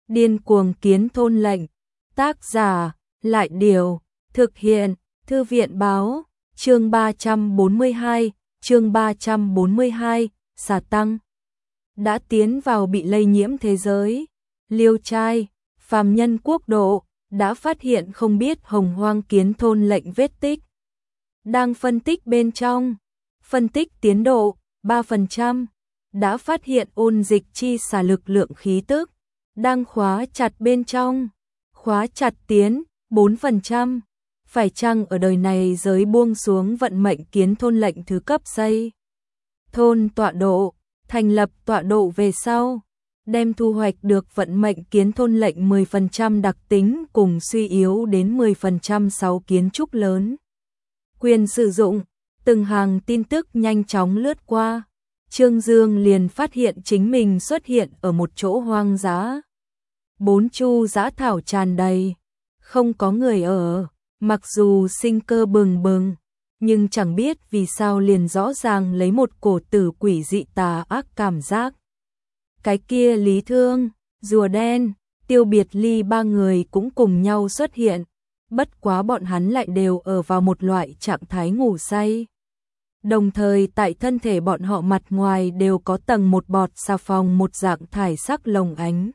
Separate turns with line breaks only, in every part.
Điên cuồng kiến thôn lệnh. Tác giả, Lại Điều. Thực hiện, Thư viện Báo. Chương 342, chương 342, xà tăng. Đã tiến vào bị lây nhiễm thế giới. Liêu trai, phàm nhân quốc độ, đã phát hiện không biết hồng hoang kiến thôn lệnh vết tích. Đang phân tích bên trong. Phân tích tiến độ, 3%. Đã phát hiện ôn dịch chi xả lực lượng khí tức. Đang khóa chặt bên trong. Khóa chặt tiến, 4%. Phải chăng ở đời này giới buông xuống vận mệnh kiến thôn lệnh thứ cấp xây thôn tọa độ, thành lập tọa độ về sau, đem thu hoạch được vận mệnh kiến thôn lệnh 10% đặc tính cùng suy yếu đến 10% sau kiến trúc lớn. Quyền sử dụng, từng hàng tin tức nhanh chóng lướt qua, Trương Dương liền phát hiện chính mình xuất hiện ở một chỗ hoang dã. 4 chu dã thảo tràn đầy, không có người ở. Mặc dù sinh cơ bừng bừng, nhưng chẳng biết vì sao liền rõ ràng lấy một cổ tử quỷ dị tà ác cảm giác. Cái kia Lý Thương, Rùa Đen, Tiêu Biệt Ly ba người cũng cùng nhau xuất hiện, bất quá bọn hắn lại đều ở vào một loại trạng thái ngủ say. Đồng thời tại thân thể bọn họ mặt ngoài đều có tầng một bọt xà phòng một dạng thải sắc lồng ánh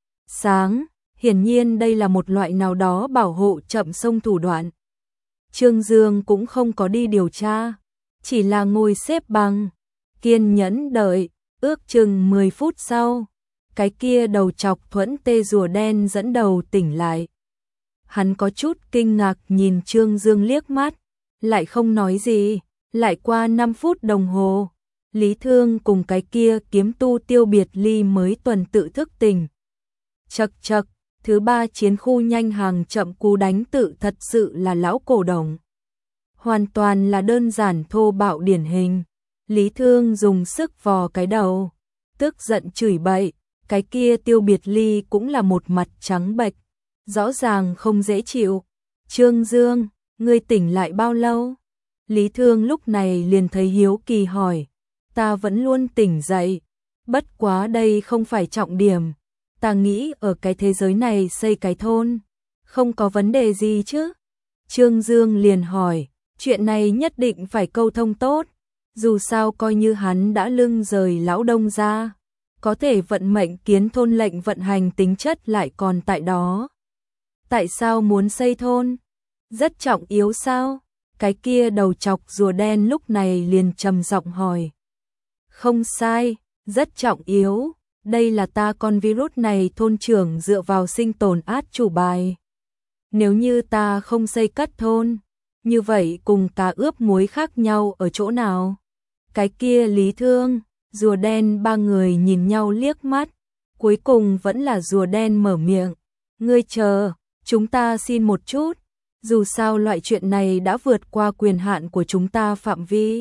sáng. Hiển nhiên đây là một loại nào đó bảo hộ chậm sông thủ đoạn. Trương Dương cũng không có đi điều tra, chỉ là ngồi xếp bằng, kiên nhẫn đợi, ước chừng 10 phút sau, cái kia đầu chọc thuẫn tê rùa đen dẫn đầu tỉnh lại. Hắn có chút kinh ngạc nhìn Trương Dương liếc mắt, lại không nói gì, lại qua 5 phút đồng hồ, Lý Thương cùng cái kia kiếm tu Tiêu Biệt Ly mới tuần tự thức tỉnh. Chậc chậc. Thứ 3 chiến khu nhanh hàng chậm cú đánh tự thật sự là lão cổ đồng. Hoàn toàn là đơn giản thô bạo điển hình. Lý Thương dùng sức vò cái đầu, tức giận chửi bậy, cái kia Tiêu Biệt Ly cũng là một mặt trắng bệch, rõ ràng không dễ chịu. Trương Dương, ngươi tỉnh lại bao lâu? Lý Thương lúc này liền thấy hiếu kỳ hỏi, ta vẫn luôn tỉnh dậy, bất quá đây không phải trọng điểm. Ta nghĩ ở cái thế giới này xây cái thôn, không có vấn đề gì chứ? Trương Dương liền hỏi, chuyện này nhất định phải câu thông tốt, dù sao coi như hắn đã lưng rời lão Đông ra, có thể vận mệnh kiến thôn lệnh vận hành tính chất lại còn tại đó. Tại sao muốn xây thôn? Rất trọng yếu sao? Cái kia đầu chọc rùa đen lúc này liền trầm giọng hỏi. Không sai, rất trọng yếu. Đây là ta con virus này thôn trưởng dựa vào sinh tồn át chủ bài. Nếu như ta không xây cất thôn, như vậy cùng cá ướp muối khác nhau ở chỗ nào? Cái kia Lý Thương, rùa đen ba người nhìn nhau liếc mắt, cuối cùng vẫn là rùa đen mở miệng. Ngươi chờ, chúng ta xin một chút, dù sao loại chuyện này đã vượt qua quyền hạn của chúng ta phạm vi.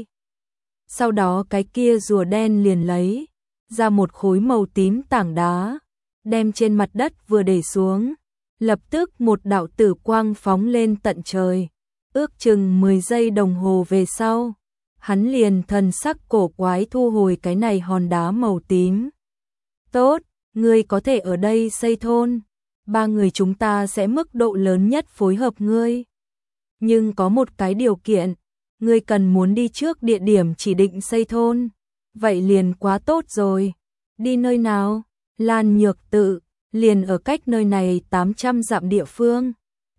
Sau đó cái kia rùa đen liền lấy ra một khối màu tím tảng đá, đem trên mặt đất vừa để xuống, lập tức một đạo tử quang phóng lên tận trời. Ước chừng 10 giây đồng hồ về sau, hắn liền thần sắc cổ quái thu hồi cái này hòn đá màu tím. Tốt, ngươi có thể ở đây xây thôn, 3 người chúng ta sẽ mức độ lớn nhất phối hợp ngươi. Nhưng có một cái điều kiện, ngươi cần muốn đi trước địa điểm chỉ định xây thôn. Vậy liền quá tốt rồi. Đi nơi nào? Lan Nhược Tự, liền ở cách nơi này 800 dặm địa phương.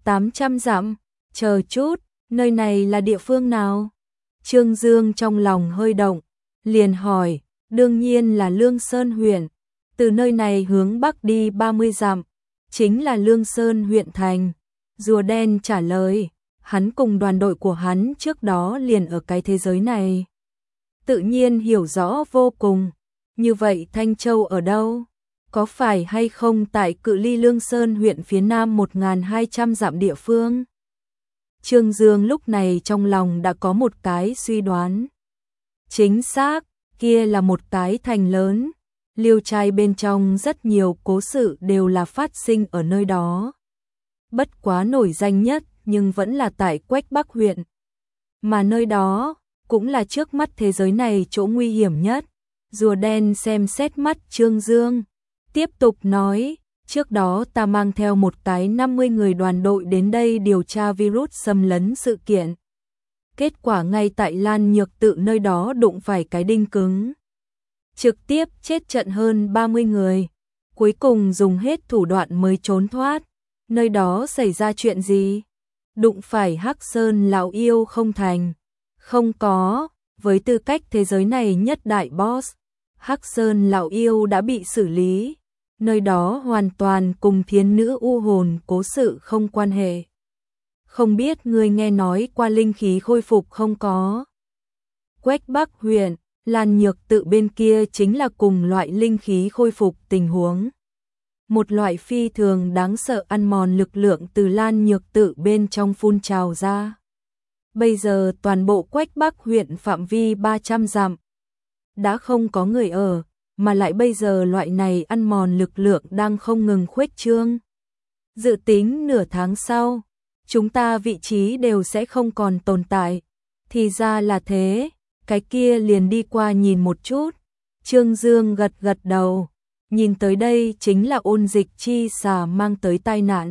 800 dặm? Chờ chút, nơi này là địa phương nào? Trương Dương trong lòng hơi động, liền hỏi, đương nhiên là Lương Sơn huyện. Từ nơi này hướng bắc đi 30 dặm, chính là Lương Sơn huyện thành. Rùa đen trả lời, hắn cùng đoàn đội của hắn trước đó liền ở cái thế giới này. Tự nhiên hiểu rõ vô cùng. Như vậy Thanh Châu ở đâu? Có phải hay không tại cự ly Lương Sơn huyện phía nam 1200 dặm địa phương? Trương Dương lúc này trong lòng đã có một cái suy đoán. Chính xác, kia là một cái thành lớn. Liêu trai bên trong rất nhiều cố sự đều là phát sinh ở nơi đó. Bất quá nổi danh nhất nhưng vẫn là tại Quách Bắc huyện. Mà nơi đó cũng là trước mắt thế giới này chỗ nguy hiểm nhất. Rùa đen xem xét mắt Trương Dương, tiếp tục nói, Trước đó ta mang theo một cái 50 người đoàn đội đến đây điều tra virus xâm lấn sự kiện. Kết quả ngay tại Lan Nhược Tự nơi đó đụng phải cái đinh cứng. Trực tiếp chết trận hơn 30 người. Cuối cùng dùng hết thủ đoạn mới trốn thoát. Nơi đó xảy ra chuyện gì? Đụng phải Hắc Sơn lão yêu không thành? Không có, với tư cách thế giới này nhất đại boss, Hắc Sơn lão yêu đã bị xử lý. Nơi đó hoàn toàn cùng Thiến nữ u hồn cố sự không quan hệ. Không biết ngươi nghe nói qua linh khí khôi phục không có? Quách Bắc huyện, Lan Nhược Tự bên kia chính là cùng loại linh khí khôi phục tình huống. Một loại phi thường đáng sợ ăn mòn lực lượng từ Lan Nhược Tự bên trong phun trào ra. Bây giờ toàn bộ Quách Bắc huyện phạm vi 300 dặm đã không có người ở, mà lại bây giờ loại này ăn mòn lực lượng đang không ngừng khuếch trương. Dự tính nửa tháng sau, chúng ta vị trí đều sẽ không còn tồn tại. Thì ra là thế, cái kia liền đi qua nhìn một chút. Trương Dương gật gật đầu, nhìn tới đây chính là ôn dịch chi xà mang tới tai nạn.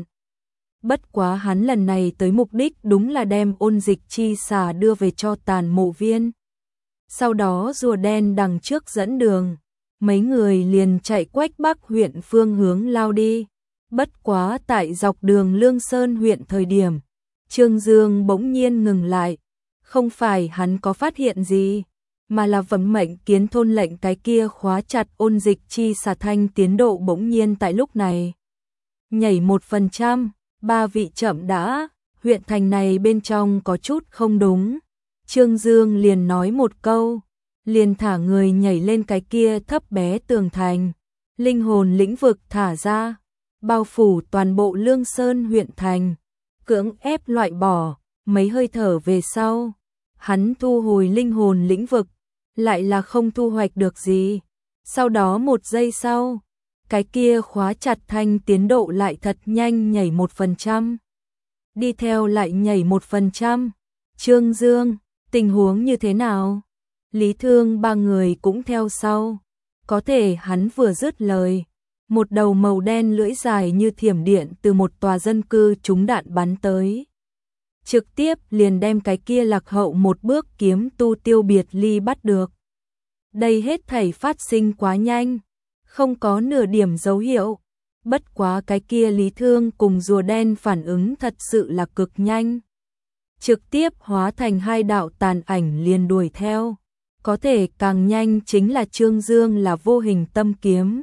Bất quá hắn lần này tới mục đích đúng là đem ôn dịch chi xà đưa về cho Tàn Mộ Viên. Sau đó rùa đen đằng trước dẫn đường, mấy người liền chạy Quách Bắc huyện phương hướng lao đi. Bất quá tại dọc đường Lương Sơn huyện thời điểm, Trương Dương bỗng nhiên ngừng lại. Không phải hắn có phát hiện gì, mà là vận mệnh kiến thôn lệnh cái kia khóa chặt ôn dịch chi xà thanh tiến độ bỗng nhiên tại lúc này nhảy 1%, 3 vị chậm đã, huyện thành này bên trong có chút không đúng. Trương Dương liền nói một câu, liền thả người nhảy lên cái kia thấp bé tường thành, linh hồn lĩnh vực thả ra, bao phủ toàn bộ Lương Sơn huyện thành, cưỡng ép loại bỏ. Mấy hơi thở về sau, hắn thu hồi linh hồn lĩnh vực, lại là không thu hoạch được gì. Sau đó một giây sau, cái kia khóa chặt thanh tiến độ lại thật nhanh nhảy 1%. Đi theo lại nhảy 1%. Trương Dương, tình huống như thế nào? Lý Thương ba người cũng theo sau. Có thể hắn vừa dứt lời, một đầu màu đen lưỡi dài như thiểm điện từ một tòa dân cư trúng đạn bắn tới. Trực tiếp liền đem cái kia lạc hậu một bước kiếm tu Tiêu Biệt Ly bắt được. Đây hết thảy phát sinh quá nhanh, không có nửa điểm dấu hiệu. Bất quá cái kia Lý Thương cùng rùa đen phản ứng thật sự là cực nhanh. Trực tiếp hóa thành hai đạo tàn ảnh liền đuổi theo. Có thể càng nhanh chính là Trương Dương là vô hình tâm kiếm.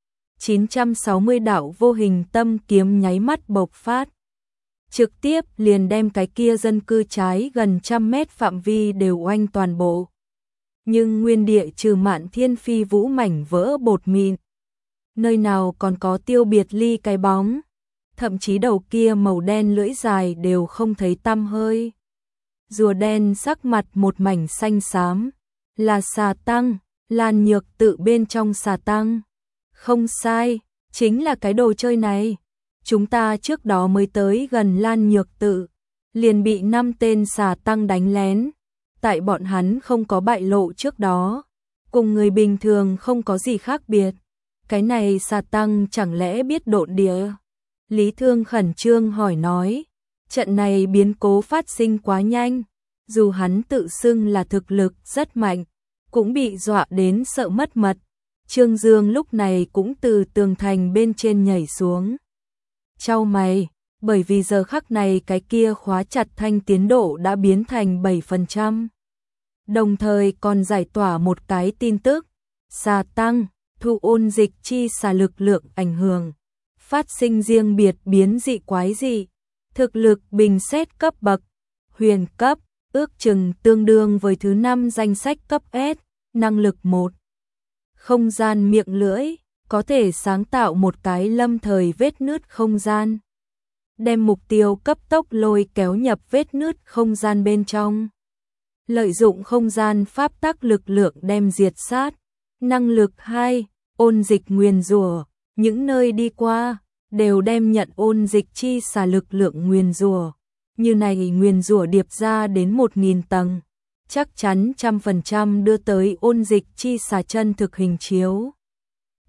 960 đạo vô hình tâm kiếm nháy mắt bộc phát. Trực tiếp liền đem cái kia dân cư trái gần 100 mét phạm vi đều oanh toàn bộ. Nhưng nguyên địa trừ Mạn Thiên Phi Vũ mảnh vỡ bột mịn. Nơi nào còn có Tiêu Biệt Ly cái bóng. Thậm chí đầu kia màu đen lưỡi dài đều không thấy tăm hơi. Rùa đen sắc mặt một mảnh xanh xám. Là xà tăng, Lan Nhược Tự bên trong xà tăng. Không sai, chính là cái đồ chơi này. Chúng ta trước đó mới tới gần Lan Nhược Tự, liền bị 5 tên xà tăng đánh lén. Tại bọn hắn không có bại lộ trước đó, cùng người bình thường không có gì khác biệt. Cái này xà tăng chẳng lẽ biết độn địa? Lý Thương khẩn trương hỏi nói, trận này biến cố phát sinh quá nhanh, dù hắn tự xưng là thực lực rất mạnh, cũng bị dọa đến sợ mất mật. Trương Dương lúc này cũng từ tường thành bên trên nhảy xuống. Chau mày, bởi vì giờ khắc này cái kia khóa chặt thanh tiến độ đã biến thành 7%. Đồng thời còn giải tỏa một cái tin tức, xà tăng, thu ôn dịch chi xà lực lượng ảnh hưởng, phát sinh riêng biệt biến dị quái dị, thực lực bình xét cấp bậc, huyền cấp, ước chừng tương đương với thứ 5 danh sách cấp S, năng lực 1. Không gian miệng lưỡi, có thể sáng tạo một cái lâm thời vết nứt không gian. Đem mục tiêu cấp tốc lôi kéo nhập vết nứt không gian bên trong. Lợi dụng không gian pháp tắc lực lượng đem diệt sát. Năng lực 2, ôn dịch nguyền rủa, những nơi đi qua đều đem nhận ôn dịch chi xà lực lượng nguyền rủa. Như này nguyền rủa điệp ra đến 1000 tầng, chắc chắn 100% đưa tới ôn dịch chi xà chân thực hình chiếu.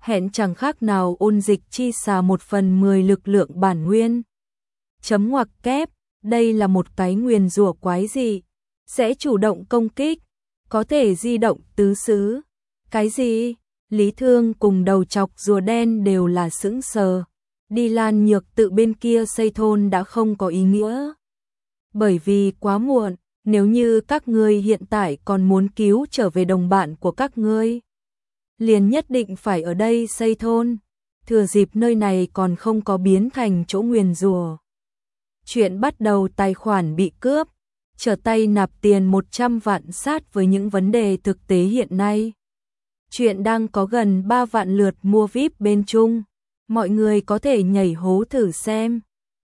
hẹn chẳng khác nào ôn dịch chi xà 1/10 lực lượng bản nguyên. Chấm ngoặc kép, đây là một cái nguyền rủa quái dị, sẽ chủ động công kích, có thể di động tứ xứ. Cái gì? Lý Thương cùng đầu chọc rùa đen đều là sững sờ. Đi Lan Nhược Tự bên kia xây thôn đã không có ý nghĩa. Bởi vì quá muộn, nếu như các ngươi hiện tại còn muốn cứu trở về đồng bạn của các ngươi, liền nhất định phải ở đây xây thôn, thừa dịp nơi này còn không có biến thành chỗ nguyền rủa. Chuyện bắt đầu tài khoản bị cướp, trở tay nạp tiền 100 vạn sát với những vấn đề thực tế hiện nay. Chuyện đang có gần 3 vạn lượt mua VIP bên Trung, mọi người có thể nhảy hố thử xem.